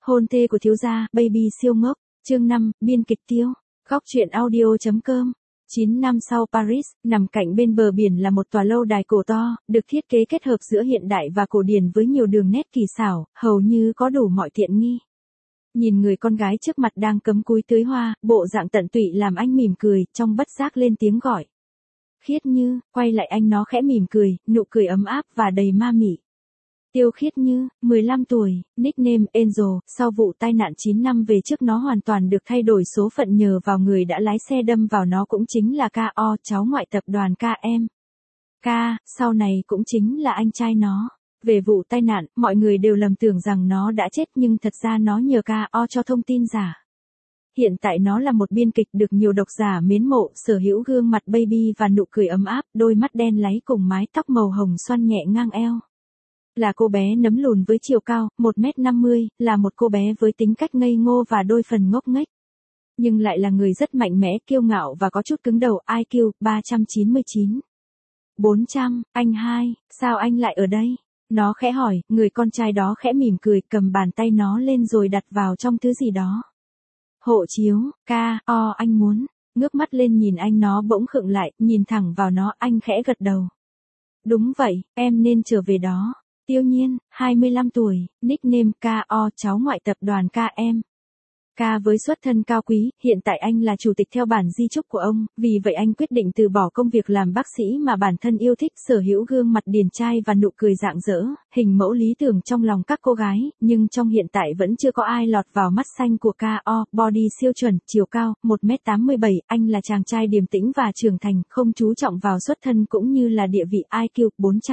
Hôn thê của thiếu gia, baby siêu ngốc, chương 5, biên kịch Tiêu. Góc truyện audio.com. 9 năm sau Paris, nằm cạnh bên bờ biển là một tòa lâu đài cổ to, được thiết kế kết hợp giữa hiện đại và cổ điển với nhiều đường nét kỳ xảo, hầu như có đủ mọi tiện nghi. Nhìn người con gái trước mặt đang cắm cúi tưới hoa, bộ dạng tận tụy làm anh mỉm cười, trong bất giác lên tiếng gọi. Khiết Như, quay lại anh nó khẽ mỉm cười, nụ cười ấm áp và đầy ma mị. Tiêu Khiết Như, 15 tuổi, nickname Angel, sau vụ tai nạn 9 năm về trước nó hoàn toàn được thay đổi số phận nhờ vào người đã lái xe đâm vào nó cũng chính là K.O, cháu ngoại tập đoàn KM. K, sau này cũng chính là anh trai nó. Về vụ tai nạn, mọi người đều lầm tưởng rằng nó đã chết nhưng thật ra nó nhờ K.O cho thông tin giả. Hiện tại nó là một biên kịch được nhiều độc giả mến mộ, sở hữu gương mặt baby và nụ cười ấm áp, đôi mắt đen láy cùng mái tóc màu hồng xoăn nhẹ ngang eo. Là cô bé nấm lùn với chiều cao, 1m50, là một cô bé với tính cách ngây ngô và đôi phần ngốc nghếch. Nhưng lại là người rất mạnh mẽ, kiêu ngạo và có chút cứng đầu, IQ 399. 400, anh hai, sao anh lại ở đây? Nó khẽ hỏi, người con trai đó khẽ mỉm cười, cầm bàn tay nó lên rồi đặt vào trong thứ gì đó. Hộ chiếu, K.O anh muốn, ngước mắt lên nhìn anh nó bỗng khựng lại, nhìn thẳng vào nó, anh khẽ gật đầu. Đúng vậy, em nên trở về đó. Tiêu Nhiên, 25 tuổi, nickname K.O cháu ngoại tập đoàn KM. K với xuất thân cao quý, hiện tại anh là chủ tịch theo bản di chúc của ông, vì vậy anh quyết định từ bỏ công việc làm bác sĩ mà bản thân yêu thích, sở hữu gương mặt điển trai và nụ cười rạng rỡ, hình mẫu lý tưởng trong lòng các cô gái, nhưng trong hiện tại vẫn chưa có ai lọt vào mắt xanh của K.O, body siêu chuẩn, chiều cao, 1m87, anh là chàng trai điềm tĩnh và trưởng thành, không chú trọng vào xuất thân cũng như là địa vị IQ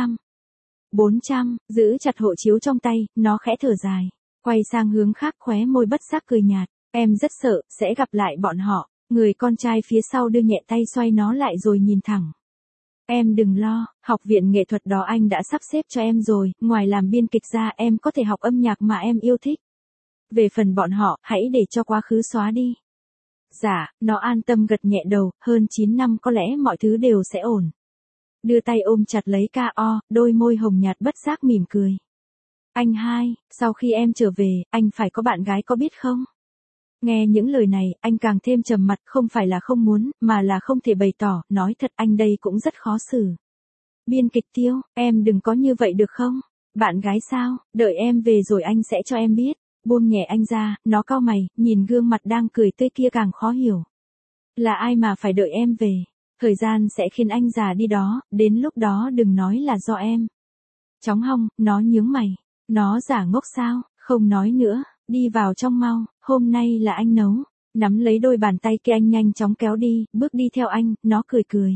400, giữ chặt hộ chiếu trong tay, nó khẽ thở dài. Quay sang hướng khác khóe môi bất giác cười nhạt. Em rất sợ, sẽ gặp lại bọn họ. Người con trai phía sau đưa nhẹ tay xoay nó lại rồi nhìn thẳng. Em đừng lo, học viện nghệ thuật đó anh đã sắp xếp cho em rồi, ngoài làm biên kịch ra em có thể học âm nhạc mà em yêu thích. Về phần bọn họ, hãy để cho quá khứ xóa đi. Dạ, nó an tâm gật nhẹ đầu, hơn 9 năm có lẽ mọi thứ đều sẽ ổn. Đưa tay ôm chặt lấy K.O, đôi môi hồng nhạt bất giác mỉm cười. Anh hai, sau khi em trở về, anh phải có bạn gái có biết không? Nghe những lời này, anh càng thêm trầm mặt, không phải là không muốn, mà là không thể bày tỏ, nói thật anh đây cũng rất khó xử. Biên kịch Tiêu, em đừng có như vậy được không? Bạn gái sao, đợi em về rồi anh sẽ cho em biết. Buông nhẹ anh ra, nó cau mày, nhìn gương mặt đang cười tươi kia càng khó hiểu. Là ai mà phải đợi em về? Thời gian sẽ khiến anh già đi đó, đến lúc đó đừng nói là do em. Chóng hông, nó nhướng mày. Nó giả ngốc sao, không nói nữa, đi vào trong mau, hôm nay là anh nấu. Nắm lấy đôi bàn tay kia anh nhanh chóng kéo đi, bước đi theo anh, nó cười cười.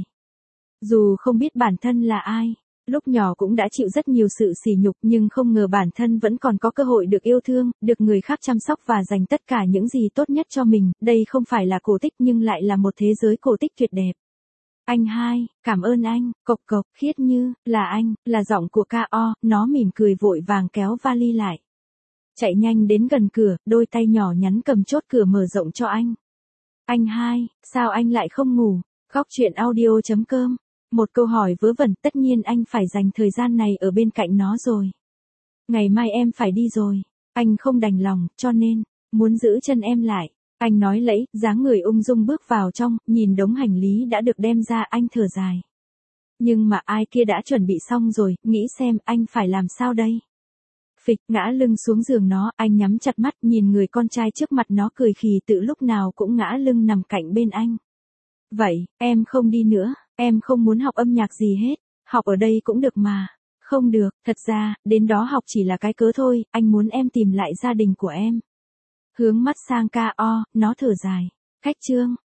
Dù không biết bản thân là ai, lúc nhỏ cũng đã chịu rất nhiều sự sỉ nhục nhưng không ngờ bản thân vẫn còn có cơ hội được yêu thương, được người khác chăm sóc và dành tất cả những gì tốt nhất cho mình. Đây không phải là cổ tích nhưng lại là một thế giới cổ tích tuyệt đẹp. Anh hai, cảm ơn anh, cộc cộc, Khiết Như, là anh, là giọng của K.O, nó mỉm cười vội vàng kéo vali lại. Chạy nhanh đến gần cửa, đôi tay nhỏ nhắn cầm chốt cửa mở rộng cho anh. Anh hai, sao anh lại không ngủ? Góc truyện audio.com. Một câu hỏi vớ vẩn, tất nhiên anh phải dành thời gian này ở bên cạnh nó rồi. Ngày mai em phải đi rồi, anh không đành lòng, cho nên, muốn giữ chân em lại. Anh nói lẫy, dáng người ung dung bước vào trong, nhìn đống hành lý đã được đem ra, anh thở dài. Nhưng mà ai kia đã chuẩn bị xong rồi, nghĩ xem anh phải làm sao đây? Phịch, ngã lưng xuống giường nó, anh nhắm chặt mắt, nhìn người con trai trước mặt nó cười khì tự lúc nào cũng ngã lưng nằm cạnh bên anh. Vậy, em không đi nữa, em không muốn học âm nhạc gì hết, học ở đây cũng được mà. Không được, thật ra, đến đó học chỉ là cái cớ thôi, anh muốn em tìm lại gia đình của em. Hướng mắt sang K.O, nó thở dài. Khách chương.